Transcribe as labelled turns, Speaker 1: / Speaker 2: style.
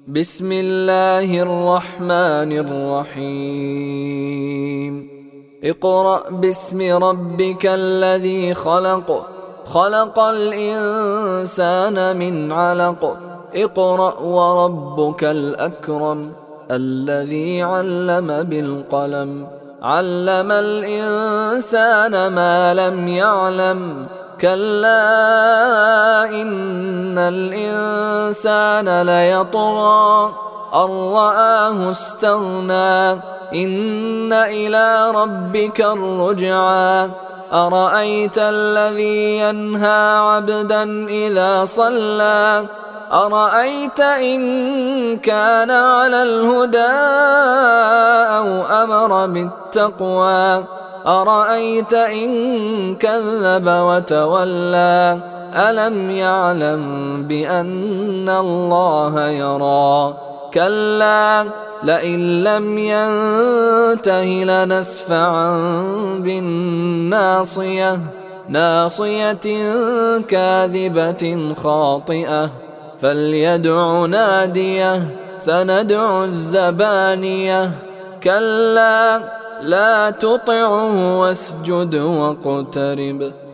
Speaker 1: بسم الله الرحمن الرحيم اقرأ باسم ربك الذي خلق خلق الإنسان من علق اقرأ وربك الأكرم الذي علم بالقلم علم الإنسان ما لم يعلم كلا إن الإنسان ليطغى أن رآه استغنى إن إلى ربك الرجعى أرأيت الذي ينهى عبدا إذا صلى أرأيت إن كان على الهدى أو أمر بالتقوى أرأيت إن كذب وتولى ألم يعلم بأن الله يرى كلا لئن لم ينته لنسفعا بالناصية ناصية كاذبة خاطئة فليدع ناديه سندع الزبانية كلا لا تطعه واسجد واقترب